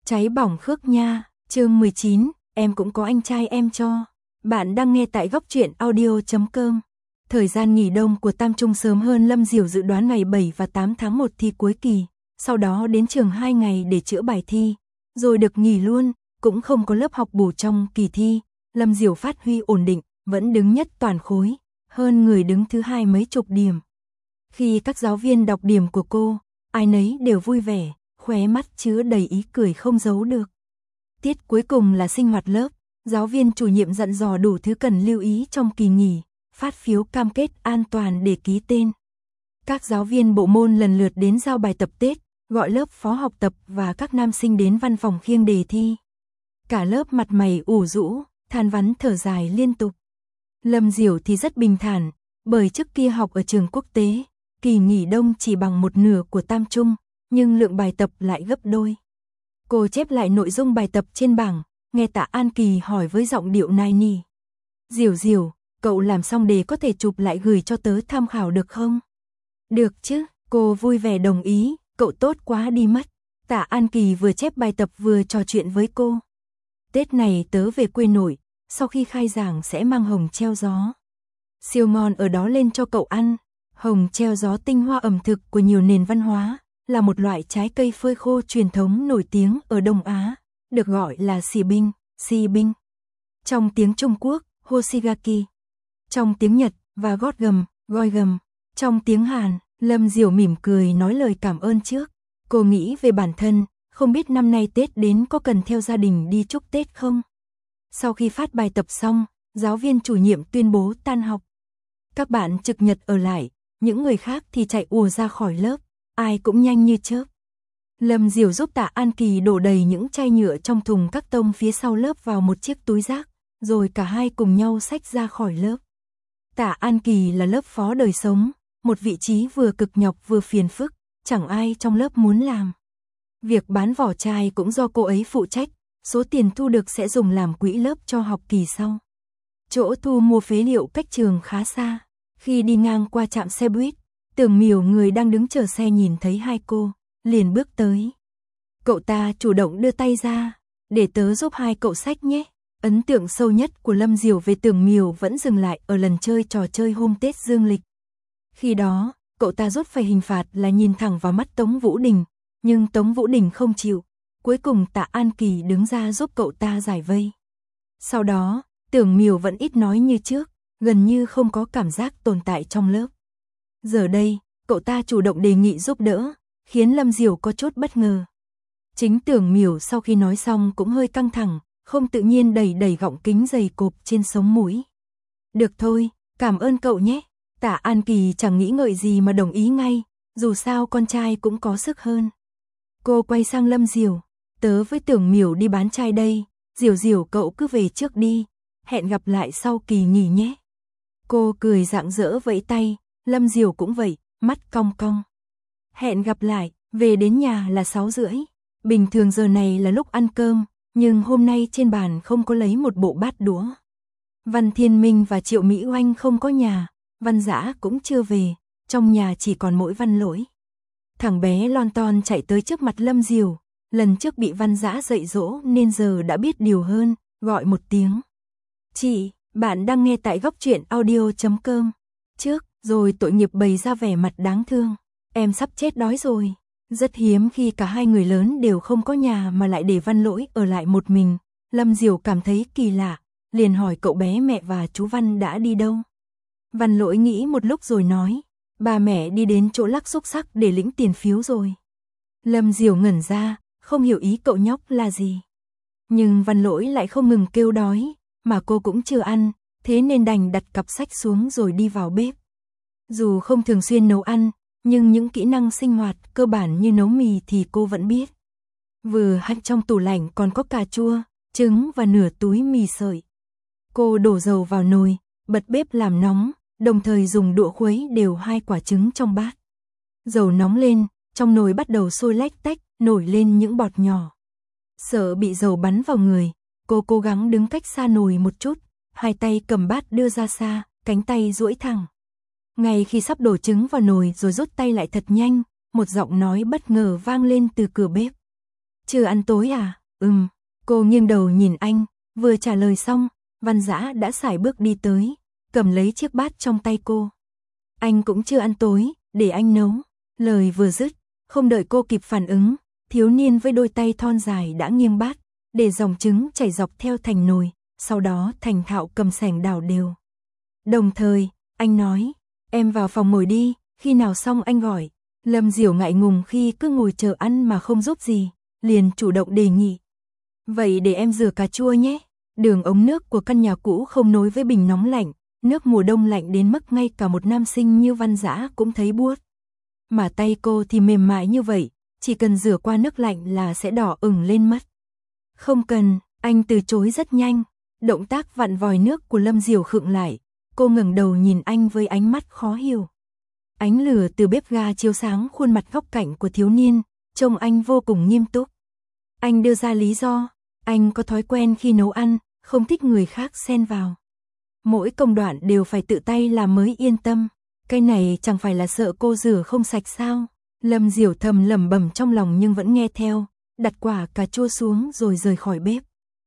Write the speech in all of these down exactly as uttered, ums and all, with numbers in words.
Cháy bỏng Khước Nha, chương mười chín, em cũng có anh trai em cho. Bạn đang nghe tại góc truyện audio chấm com. Thời gian nghỉ đông của Tam Trung sớm hơn Lâm Diểu dự đoán ngày bảy và tám tháng một thi cuối kỳ, sau đó đến trường hai ngày để chữa bài thi, rồi được nghỉ luôn, cũng không có lớp học bù trong kỳ thi. Lâm Diểu phát huy ổn định, vẫn đứng nhất toàn khối, hơn người đứng thứ hai mấy chục điểm. Khi các giáo viên đọc điểm của cô, ai nấy đều vui vẻ, khóe mắt chứa đầy ý cười không giấu được. Tiết cuối cùng là sinh hoạt lớp, giáo viên chủ nhiệm dặn dò đủ thứ cần lưu ý trong kỳ nghỉ, phát phiếu cam kết an toàn để ký tên. Các giáo viên bộ môn lần lượt đến giao bài tập Tết, gọi lớp phó học tập và các nam sinh đến văn phòng khiêng đề thi. Cả lớp mặt mày ủ rũ, than vãn thở dài liên tục. Lâm Diểu thì rất bình thản, bởi trước kia học ở trường quốc tế, kỳ nghỉ đông chỉ bằng một nửa của Tam Trung, nhưng lượng bài tập lại gấp đôi. Cô chép lại nội dung bài tập trên bảng, nghe Tạ An Kỳ hỏi với giọng điệu nài nỉ. Diểu Diểu, cậu làm xong đề có thể chụp lại gửi cho tớ tham khảo được không? Được chứ, cô vui vẻ đồng ý, cậu tốt quá đi mất. Tạ An Kỳ vừa chép bài tập vừa trò chuyện với cô. Tết này tớ về quê nội, sau khi khai giảng sẽ mang hồng treo gió. Siêu ngon ở đó lên cho cậu ăn. Hồng treo gió tinh hoa ẩm thực của nhiều nền văn hóa, là một loại trái cây phơi khô truyền thống nổi tiếng ở Đông Á, được gọi là xì binh, xì binh. Trong tiếng Trung Quốc, hoshigaki. Trong tiếng Nhật, và gót gầm, goi gầm. Trong tiếng Hàn, Lâm Diểu mỉm cười nói lời cảm ơn trước. Cô nghĩ về bản thân, không biết năm nay Tết đến có cần theo gia đình đi chúc Tết không? Sau khi phát bài tập xong, giáo viên chủ nhiệm tuyên bố tan học. Các bạn trực nhật ở lại, những người khác thì chạy ùa ra khỏi lớp, ai cũng nhanh như chớp. Lâm Diểu giúp Tạ An Kỳ đổ đầy những chai nhựa trong thùng các tông phía sau lớp vào một chiếc túi rác, rồi cả hai cùng nhau xách ra khỏi lớp. Tạ An Kỳ là lớp phó đời sống, một vị trí vừa cực nhọc vừa phiền phức, chẳng ai trong lớp muốn làm. Việc bán vỏ chai cũng do cô ấy phụ trách, số tiền thu được sẽ dùng làm quỹ lớp cho học kỳ sau. Chỗ thu mua phế liệu cách trường khá xa. Khi đi ngang qua trạm xe buýt, Tưởng Miểu người đang đứng chờ xe nhìn thấy hai cô, liền bước tới. Cậu ta chủ động đưa tay ra, để tớ giúp hai cậu xách nhé. Ấn tượng sâu nhất của Lâm Diểu về Tưởng Miểu vẫn dừng lại ở lần chơi trò chơi hôm Tết dương lịch. Khi đó, cậu ta rốt phải hình phạt là nhìn thẳng vào mắt Tống Vũ Đình, nhưng Tống Vũ Đình không chịu. Cuối cùng Tạ An Kỳ đứng ra giúp cậu ta giải vây. Sau đó, Tưởng Miểu vẫn ít nói như trước, gần như không có cảm giác tồn tại trong lớp. Giờ đây, cậu ta chủ động đề nghị giúp đỡ, khiến Lâm Diểu có chút bất ngờ. Chính Tưởng Miểu sau khi nói xong cũng hơi căng thẳng, không tự nhiên đẩy đẩy gọng kính dày cộp trên sống mũi. Được thôi, cảm ơn cậu nhé. Tạ An Kỳ chẳng nghĩ ngợi gì mà đồng ý ngay, dù sao con trai cũng có sức hơn. Cô quay sang Lâm Diểu, tớ với Tưởng Miểu đi bán chai đây, Diểu Diểu cậu cứ về trước đi, hẹn gặp lại sau kỳ nghỉ nhé. Cô cười rạng rỡ vẫy tay, Lâm Diểu cũng vậy, mắt cong cong. Hẹn gặp lại, về đến nhà là sáu rưỡi. Bình thường giờ này là lúc ăn cơm, nhưng hôm nay trên bàn không có lấy một bộ bát đũa. Văn Thiên Minh và Triệu Mỹ Oanh không có nhà, Văn Dã cũng chưa về, trong nhà chỉ còn mỗi Văn Lỗi. Thằng bé lon ton chạy tới trước mặt Lâm Diểu, lần trước bị Văn Dã dạy dỗ nên giờ đã biết điều hơn, gọi một tiếng. Chị, bạn đang nghe tại góc truyện audio chấm com. Trước, rồi tội nghiệp bày ra vẻ mặt đáng thương. Em sắp chết đói rồi. Rất hiếm khi cả hai người lớn đều không có nhà mà lại để Văn Lỗi ở lại một mình. Lâm Diểu cảm thấy kỳ lạ, liền hỏi cậu bé mẹ và chú Văn đã đi đâu. Văn Lỗi nghĩ một lúc rồi nói, ba mẹ đi đến chỗ lắc xúc xắc để lĩnh tiền phiếu rồi. Lâm Diểu ngẩn ra, không hiểu ý cậu nhóc là gì. Nhưng Văn Lỗi lại không ngừng kêu đói, mà cô cũng chưa ăn, thế nên đành đặt cặp sách xuống rồi đi vào bếp. Dù không thường xuyên nấu ăn, nhưng những kỹ năng sinh hoạt cơ bản như nấu mì thì cô vẫn biết. Vừa hắt trong tủ lạnh còn có cà chua, trứng và nửa túi mì sợi. Cô đổ dầu vào nồi, bật bếp làm nóng, đồng thời dùng đũa khuấy đều hai quả trứng trong bát. Dầu nóng lên, trong nồi bắt đầu sôi lách tách, nổi lên những bọt nhỏ. Sợ bị dầu bắn vào người, cô cố gắng đứng cách xa nồi một chút, hai tay cầm bát đưa ra xa, cánh tay duỗi thẳng. Ngay khi sắp đổ trứng vào nồi rồi rút tay lại thật nhanh, một giọng nói bất ngờ vang lên từ cửa bếp. Chưa ăn tối à? Ừm. Cô nghiêng đầu nhìn anh, vừa trả lời xong, Văn Dã đã sải bước đi tới, cầm lấy chiếc bát trong tay cô. Anh cũng chưa ăn tối, để anh nấu. Lời vừa dứt, không đợi cô kịp phản ứng, thiếu niên với đôi tay thon dài đã nghiêng bát, để dòng trứng chảy dọc theo thành nồi, sau đó thành thạo cầm sẻng đảo đều. Đồng thời, anh nói, em vào phòng ngồi đi, khi nào xong anh gọi. Lâm Diểu ngại ngùng khi cứ ngồi chờ ăn mà không giúp gì, liền chủ động đề nghị. Vậy để em rửa cà chua nhé. Đường ống nước của căn nhà cũ không nối với bình nóng lạnh, nước mùa đông lạnh đến mức ngay cả một nam sinh như Văn Dã cũng thấy buốt. Mà tay cô thì mềm mại như vậy, chỉ cần rửa qua nước lạnh là sẽ đỏ ửng lên mất. Không cần, anh từ chối rất nhanh. Động tác vặn vòi nước của Lâm Diểu khựng lại, cô ngẩng đầu nhìn anh với ánh mắt khó hiểu. Ánh lửa từ bếp ga chiếu sáng khuôn mặt góc cạnh của thiếu niên, trông anh vô cùng nghiêm túc. Anh đưa ra lý do, anh có thói quen khi nấu ăn, không thích người khác xen vào. Mỗi công đoạn đều phải tự tay làm mới yên tâm. Cái này chẳng phải là sợ cô rửa không sạch sao? Lâm Diểu thầm lẩm bẩm trong lòng nhưng vẫn nghe theo, đặt quả cà chua xuống rồi rời khỏi bếp.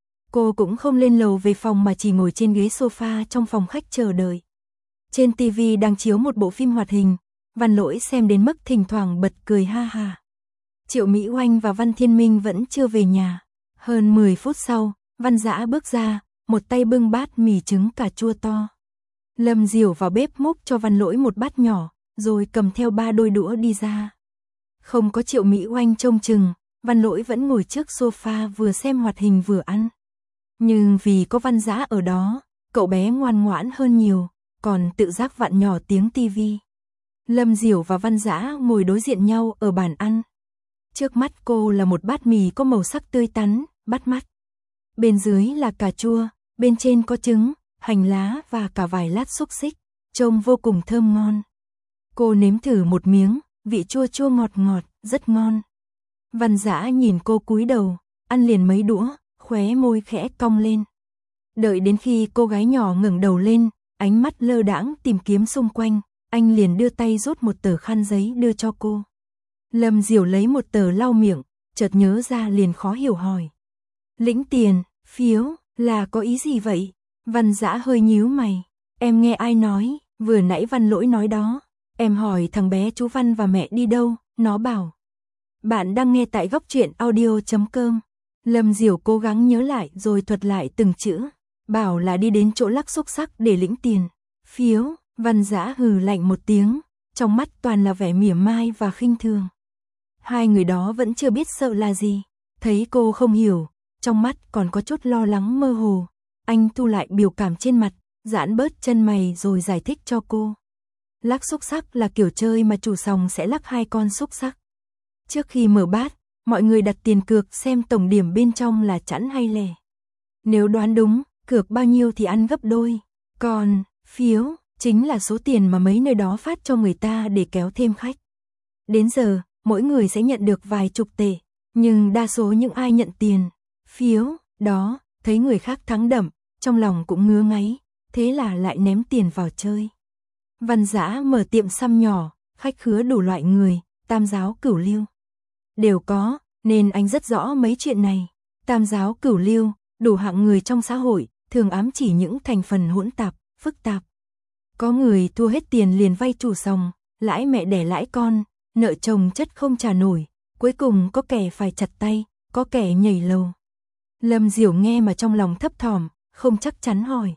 Cô cũng không lên lầu về phòng mà chỉ ngồi trên ghế sofa trong phòng khách chờ đợi. Trên ti vi đang chiếu một bộ phim hoạt hình, Văn Lỗi xem đến mức thỉnh thoảng bật cười ha ha. Triệu Mỹ Oanh và Văn Thiên Minh vẫn chưa về nhà. Hơn mười phút sau, Văn Dã bước ra, một tay bưng bát mì trứng cà chua to. Lâm Diểu vào bếp múc cho Văn Lỗi một bát nhỏ, rồi cầm theo ba đôi đũa đi ra. Không có Triệu Mỹ Oanh trông chừng, Văn Lỗi vẫn ngồi trước sofa vừa xem hoạt hình vừa ăn. Nhưng vì có Văn Dã ở đó, cậu bé ngoan ngoãn hơn nhiều, còn tự giác vặn nhỏ tiếng tivi. Lâm Diểu và Văn Dã ngồi đối diện nhau ở bàn ăn. Trước mắt cô là một bát mì có màu sắc tươi tắn, bắt mắt. Bên dưới là cà chua, bên trên có trứng, hành lá và cả vài lát xúc xích, trông vô cùng thơm ngon. Cô nếm thử một miếng, vị chua chua ngọt ngọt, rất ngon. Văn Dã nhìn cô cúi đầu, ăn liền mấy đũa, khóe môi khẽ cong lên. Đợi đến khi cô gái nhỏ ngẩng đầu lên, ánh mắt lơ đãng tìm kiếm xung quanh, anh liền đưa tay rút một tờ khăn giấy đưa cho cô. Lâm Diểu lấy một tờ lau miệng, chợt nhớ ra liền khó hiểu hỏi. Lĩnh tiền, phiếu, là có ý gì vậy? Văn Dã hơi nhíu mày. Em nghe ai nói, vừa nãy Văn Lỗi nói đó. Em hỏi thằng bé chú Văn và mẹ đi đâu, nó bảo. Bạn đang nghe tại góc truyện audio chấm com. Lâm Diểu cố gắng nhớ lại rồi thuật lại từng chữ. Bảo là đi đến chỗ lắc xúc xắc để lĩnh tiền. Phiếu, Văn Dã hừ lạnh một tiếng, trong mắt toàn là vẻ mỉa mai và khinh thường. Hai người đó vẫn chưa biết sợ là gì. Thấy cô không hiểu, trong mắt còn có chút lo lắng mơ hồ. Anh thu lại biểu cảm trên mặt, giãn bớt chân mày rồi giải thích cho cô. Lắc xúc xắc là kiểu chơi mà chủ sòng sẽ lắc hai con xúc xắc. Trước khi mở bát, mọi người đặt tiền cược xem tổng điểm bên trong là chẵn hay lẻ. Nếu đoán đúng, cược bao nhiêu thì ăn gấp đôi. Còn, phiếu, chính là số tiền mà mấy nơi đó phát cho người ta để kéo thêm khách. Đến giờ, mỗi người sẽ nhận được vài chục tệ. Nhưng đa số những ai nhận tiền, phiếu, đó, thấy người khác thắng đậm, trong lòng cũng ngứa ngáy, thế là lại ném tiền vào chơi. Văn Dã mở tiệm xăm nhỏ, khách khứa đủ loại người, tam giáo cửu lưu. Đều có, nên anh rất rõ mấy chuyện này. Tam giáo cửu lưu, đủ hạng người trong xã hội, thường ám chỉ những thành phần hỗn tạp, phức tạp. Có người thua hết tiền liền vay chủ sòng, lãi mẹ đẻ lãi con, nợ chồng chất không trả nổi, cuối cùng có kẻ phải chặt tay, có kẻ nhảy lầu. Lâm Diểu nghe mà trong lòng thấp thỏm, không chắc chắn hỏi.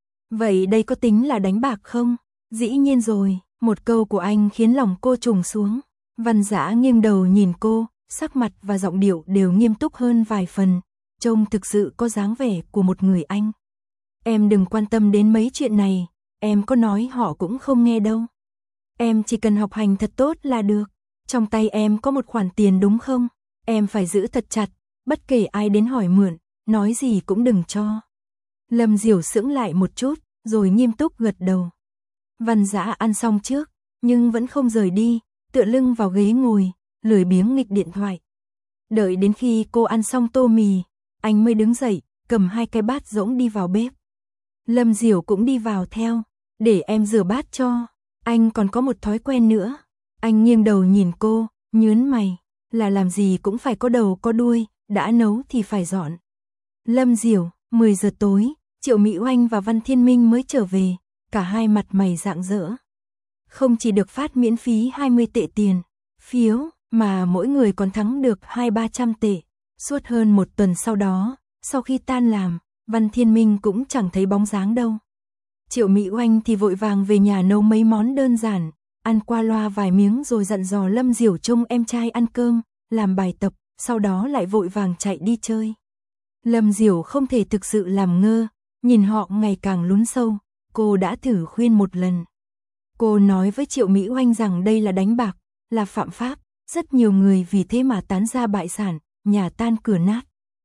Vậy đây có tính là đánh bạc không? Dĩ nhiên rồi, một câu của anh khiến lòng cô trùng xuống. Văn Dã nghiêng đầu nhìn cô, sắc mặt và giọng điệu đều nghiêm túc hơn vài phần, trông thực sự có dáng vẻ của một người anh. Em đừng quan tâm đến mấy chuyện này, em có nói họ cũng không nghe đâu. Em chỉ cần học hành thật tốt là được. Trong tay em có một khoản tiền đúng không? Em phải giữ thật chặt, bất kể ai đến hỏi mượn, nói gì cũng đừng cho. Lâm Diểu sững lại một chút, rồi nghiêm túc gật đầu. Văn Dã ăn xong trước, nhưng vẫn không rời đi, tựa lưng vào ghế ngồi, lười biếng nghịch điện thoại. Đợi đến khi cô ăn xong tô mì, anh mới đứng dậy, cầm hai cái bát rỗng đi vào bếp. Lâm Diểu cũng đi vào theo, để em rửa bát cho. Anh còn có một thói quen nữa. Anh nghiêng đầu nhìn cô, nhớn mày, là làm gì cũng phải có đầu có đuôi, đã nấu thì phải dọn. Lâm Diểu, mười giờ tối, Triệu Mỹ Oanh và Văn Thiên Minh mới trở về, cả hai mặt mày rạng rỡ. Không chỉ được phát miễn phí hai mươi tệ tiền phiếu, mà mỗi người còn thắng được hai ba trăm tệ. Suốt hơn một tuần sau đó, sau khi tan làm, Văn Thiên Minh cũng chẳng thấy bóng dáng đâu. Triệu Mỹ Oanh thì vội vàng về nhà nấu mấy món đơn giản, ăn qua loa vài miếng rồi dặn dò Lâm Diểu trông em trai ăn cơm, làm bài tập, sau đó lại vội vàng chạy đi chơi. Lâm Diểu không thể thực sự làm ngơ, nhìn họ ngày càng lún sâu, cô đã thử khuyên một lần. Cô nói với Triệu Mỹ Oanh rằng đây là đánh bạc, là phạm pháp, rất nhiều người vì thế mà tán gia bại sản, nhà tan cửa nát.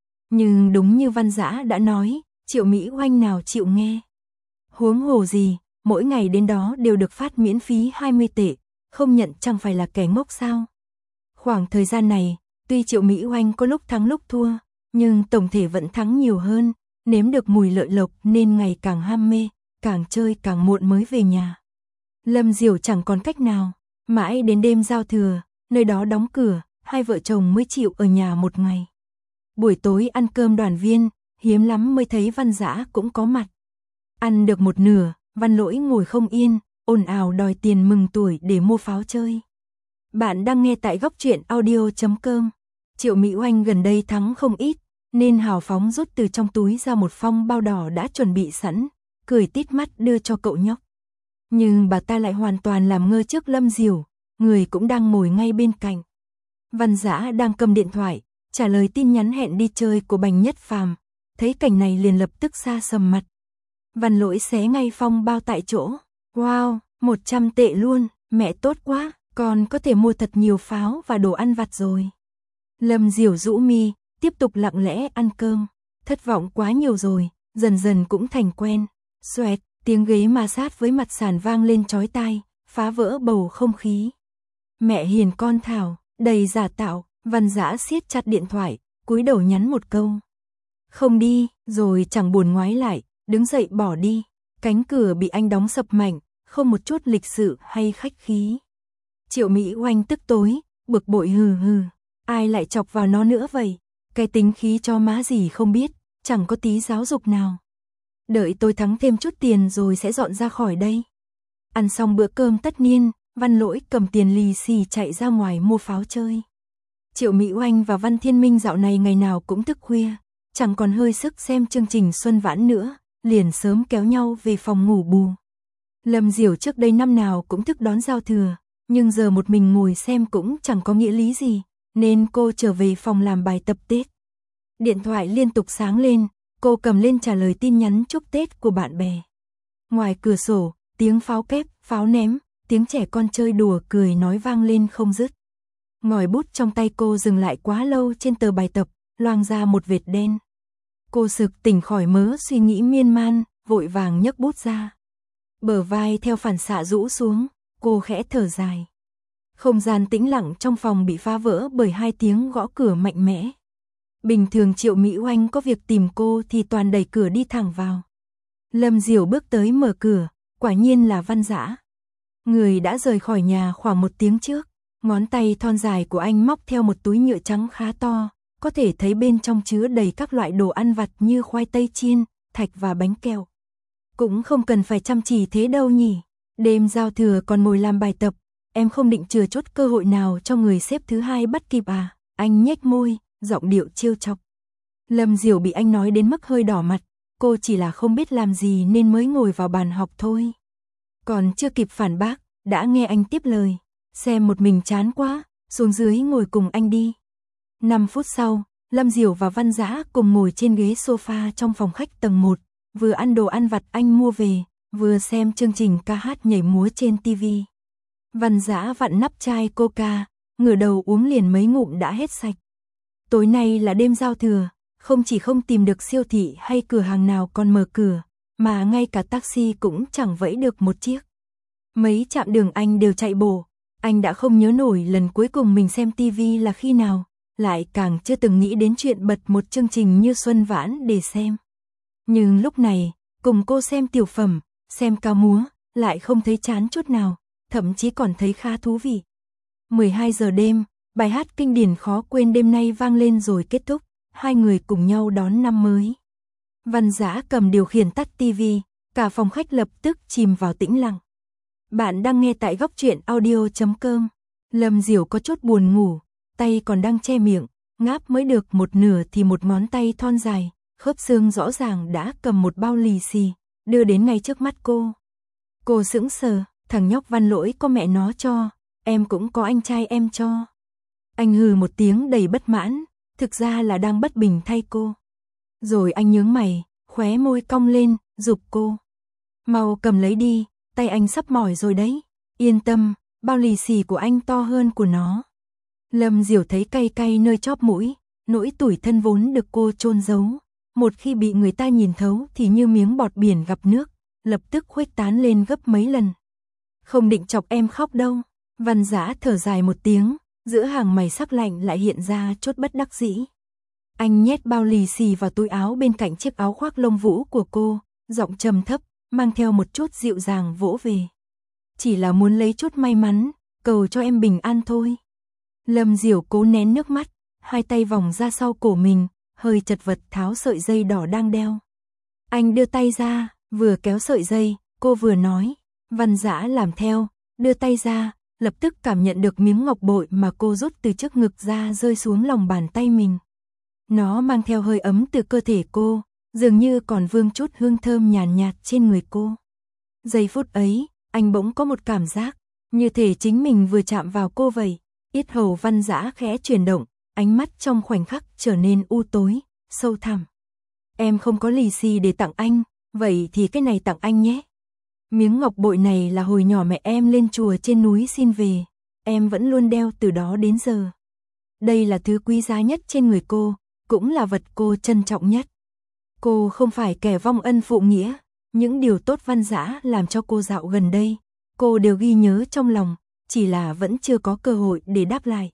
Nhưng đúng như Văn Dã đã nói, Triệu Mỹ Oanh nào chịu nghe. Huống hồ gì, mỗi ngày đến đó đều được phát miễn phí hai mươi tệ, không nhận chẳng phải là kẻ ngốc sao. Khoảng thời gian này, tuy Triệu Mỹ Oanh có lúc thắng lúc thua, nhưng tổng thể vẫn thắng nhiều hơn, nếm được mùi lợi lộc nên ngày càng ham mê, càng chơi càng muộn mới về nhà. Lâm Diểu chẳng còn cách nào, mãi đến đêm giao thừa, nơi đó đóng cửa, hai vợ chồng mới chịu ở nhà một ngày. Buổi tối ăn cơm đoàn viên, hiếm lắm mới thấy Văn Dã cũng có mặt. Ăn được một nửa, Văn Lỗi ngồi không yên, ồn ào đòi tiền mừng tuổi để mua pháo chơi. Bạn đang nghe tại góc truyện audio chấm com. Triệu Mỹ Oanh gần đây thắng không ít, nên hào phóng rút từ trong túi ra một phong bao đỏ đã chuẩn bị sẵn, cười tít mắt đưa cho cậu nhóc. Nhưng bà ta lại hoàn toàn làm ngơ trước Lâm Diểu, người cũng đang ngồi ngay bên cạnh. Văn Dã đang cầm điện thoại, trả lời tin nhắn hẹn đi chơi của Bành Nhất Phàm, thấy cảnh này liền lập tức sa sầm mặt. Văn Lỗi xé ngay phong bao tại chỗ. Wow, một trăm tệ luôn, mẹ tốt quá, con có thể mua thật nhiều pháo và đồ ăn vặt rồi. Lâm Diểu rũ mi, tiếp tục lặng lẽ ăn cơm, thất vọng quá nhiều rồi, dần dần cũng thành quen. Xoẹt, tiếng ghế ma sát với mặt sàn vang lên chói tai, phá vỡ bầu không khí. Mẹ hiền con Thảo, đầy giả tạo, Văn Dã siết chặt điện thoại, cúi đầu nhắn một câu. Không đi, rồi chẳng buồn ngoái lại, đứng dậy bỏ đi. Cánh cửa bị anh đóng sập mạnh, không một chút lịch sự hay khách khí. Triệu Mỹ Oanh tức tối, bực bội hừ hừ, ai lại chọc vào nó nữa vậy? Cái tính khí cho má gì không biết, chẳng có tí giáo dục nào. Đợi tôi thắng thêm chút tiền rồi sẽ dọn ra khỏi đây. Ăn xong bữa cơm tất niên, Văn Lỗi cầm tiền lì xì chạy ra ngoài mua pháo chơi. Triệu Mỹ Oanh và Văn Thiên Minh dạo này ngày nào cũng thức khuya, chẳng còn hơi sức xem chương trình Xuân Vãn nữa, liền sớm kéo nhau về phòng ngủ bù. Lâm Diểu trước đây năm nào cũng thức đón giao thừa, nhưng giờ một mình ngồi xem cũng chẳng có nghĩa lý gì, nên cô trở về phòng làm bài tập Tết. Điện thoại liên tục sáng lên, cô cầm lên trả lời tin nhắn chúc Tết của bạn bè. Ngoài cửa sổ, tiếng pháo kép, pháo ném, tiếng trẻ con chơi đùa cười nói vang lên không dứt. Ngòi bút trong tay cô dừng lại quá lâu trên tờ bài tập, loang ra một vệt đen. Cô sực tỉnh khỏi mớ suy nghĩ miên man, vội vàng nhấc bút ra. Bờ vai theo phản xạ rũ xuống, cô khẽ thở dài. Không gian tĩnh lặng trong phòng bị phá vỡ bởi hai tiếng gõ cửa mạnh mẽ. Bình thường Triệu Mỹ Oanh có việc tìm cô thì toàn đẩy cửa đi thẳng vào. Lâm Diểu bước tới mở cửa, quả nhiên là Văn Dã. Người đã rời khỏi nhà khoảng một tiếng trước, ngón tay thon dài của anh móc theo một túi nhựa trắng khá to, có thể thấy bên trong chứa đầy các loại đồ ăn vặt như khoai tây chiên, thạch và bánh kẹo. Cũng không cần phải chăm chỉ thế đâu nhỉ, đêm giao thừa còn ngồi làm bài tập, em không định chừa chốt cơ hội nào cho người xếp thứ hai bắt kịp à? Anh nhếch môi, giọng điệu trêu chọc. Lâm Diểu bị anh nói đến mức hơi đỏ mặt, cô chỉ là không biết làm gì nên mới ngồi vào bàn học thôi. Còn chưa kịp phản bác, đã nghe anh tiếp lời, xem một mình chán quá, xuống dưới ngồi cùng anh đi. năm phút sau, Lâm Diểu và Văn Dã cùng ngồi trên ghế sofa trong phòng khách tầng một, vừa ăn đồ ăn vặt anh mua về, vừa xem chương trình ca hát nhảy múa trên ti vi. Văn Dã vặn nắp chai coca, ngửa đầu uống liền mấy ngụm đã hết sạch. Tối nay là đêm giao thừa, không chỉ không tìm được siêu thị hay cửa hàng nào còn mở cửa, mà ngay cả taxi cũng chẳng vẫy được một chiếc. Mấy trạm đường anh đều chạy bổ, anh đã không nhớ nổi lần cuối cùng mình xem ti vi là khi nào, lại càng chưa từng nghĩ đến chuyện bật một chương trình như Xuân Vãn để xem. Nhưng lúc này, cùng cô xem tiểu phẩm, xem ca múa, lại không thấy chán chút nào, thậm chí còn thấy khá thú vị. mười hai giờ đêm, bài hát kinh điển khó quên đêm nay vang lên rồi kết thúc, hai người cùng nhau đón năm mới. Văn Dã cầm điều khiển tắt tivi, cả phòng khách lập tức chìm vào tĩnh lặng. Bạn đang nghe tại góc truyện audio chấm com. Lâm Diểu có chút buồn ngủ, tay còn đang che miệng, ngáp mới được một nửa thì một ngón tay thon dài, khớp xương rõ ràng đã cầm một bao lì xì, đưa đến ngay trước mắt cô. Cô sững sờ, thằng nhóc Văn Lỗi có mẹ nó cho, em cũng có anh trai em cho. Anh hừ một tiếng đầy bất mãn, thực ra là đang bất bình thay cô. Rồi anh nhướng mày, khóe môi cong lên, giục cô. Mau cầm lấy đi, tay anh sắp mỏi rồi đấy. Yên tâm, bao lì xì của anh to hơn của nó. Lâm Diểu thấy cay cay nơi chóp mũi, nỗi tủi thân vốn được cô chôn giấu. Một khi bị người ta nhìn thấu thì như miếng bọt biển gặp nước, lập tức khuếch tán lên gấp mấy lần. Không định chọc em khóc đâu. Văn Dã thở dài một tiếng, giữa hàng mày sắc lạnh lại hiện ra chút bất đắc dĩ. Anh nhét bao lì xì vào túi áo bên cạnh chiếc áo khoác lông vũ của cô, giọng trầm thấp, mang theo một chút dịu dàng vỗ về. Chỉ là muốn lấy chút may mắn, cầu cho em bình an thôi. Lâm Diểu cố nén nước mắt, hai tay vòng ra sau cổ mình, hơi chật vật tháo sợi dây đỏ đang đeo. Anh đưa tay ra, vừa kéo sợi dây, cô vừa nói. Văn Dã làm theo, đưa tay ra, lập tức cảm nhận được miếng ngọc bội mà cô rút từ trước ngực ra rơi xuống lòng bàn tay mình. Nó mang theo hơi ấm từ cơ thể cô, dường như còn vương chút hương thơm nhàn nhạt, nhạt trên người cô. Giây phút ấy, anh bỗng có một cảm giác, như thể chính mình vừa chạm vào cô vậy. Yết hầu Văn Dã khẽ chuyển động, ánh mắt trong khoảnh khắc trở nên u tối, sâu thẳm. Em không có lì xì để tặng anh, vậy thì cái này tặng anh nhé. Miếng ngọc bội này là hồi nhỏ mẹ em lên chùa trên núi xin về, em vẫn luôn đeo từ đó đến giờ. Đây là thứ quý giá nhất trên người cô, cũng là vật cô trân trọng nhất. Cô không phải kẻ vong ân phụ nghĩa, những điều tốt Văn Dã làm cho cô dạo gần đây, cô đều ghi nhớ trong lòng, chỉ là vẫn chưa có cơ hội để đáp lại.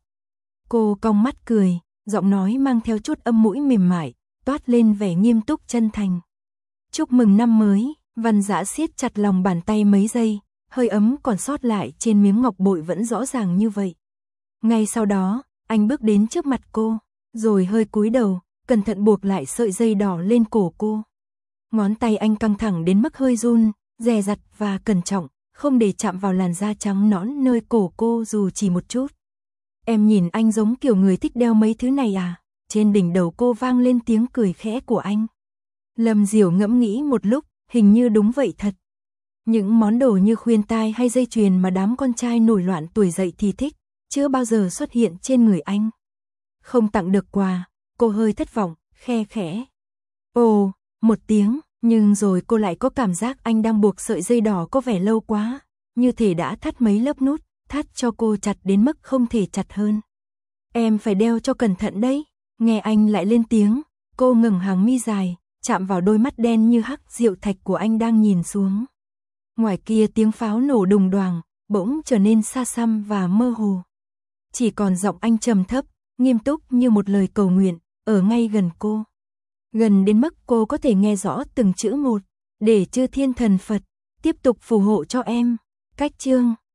Cô cong mắt cười, giọng nói mang theo chút âm mũi mềm mại, toát lên vẻ nghiêm túc chân thành. Chúc mừng năm mới. Văn Dã siết chặt lòng bàn tay mấy giây, hơi ấm còn sót lại trên miếng ngọc bội vẫn rõ ràng như vậy. Ngay sau đó, anh bước đến trước mặt cô, rồi hơi cúi đầu, cẩn thận buộc lại sợi dây đỏ lên cổ cô. Ngón tay anh căng thẳng đến mức hơi run, dè dặt và cẩn trọng, không để chạm vào làn da trắng nõn nơi cổ cô dù chỉ một chút. Em nhìn anh giống kiểu người thích đeo mấy thứ này à? Trên đỉnh đầu cô vang lên tiếng cười khẽ của anh. Lâm Diểu ngẫm nghĩ một lúc, hình như đúng vậy thật. Những món đồ như khuyên tai hay dây chuyền mà đám con trai nổi loạn tuổi dậy thì thích, chưa bao giờ xuất hiện trên người anh. Không tặng được quà, cô hơi thất vọng, khe khẽ. Ồ, một tiếng, nhưng rồi cô lại có cảm giác anh đang buộc sợi dây đỏ có vẻ lâu quá, như thể đã thắt mấy lớp nút, thắt cho cô chặt đến mức không thể chặt hơn. Em phải đeo cho cẩn thận đấy. Nghe anh lại lên tiếng, cô ngẩng hàng mi dài, chạm vào đôi mắt đen như hắc diệu thạch của anh đang nhìn xuống. Ngoài kia tiếng pháo nổ đùng đoàng, bỗng trở nên xa xăm và mơ hồ. Chỉ còn giọng anh trầm thấp, nghiêm túc như một lời cầu nguyện, ở ngay gần cô. Gần đến mức cô có thể nghe rõ từng chữ một, để chư thiên thần Phật tiếp tục phù hộ cho em. Cách chương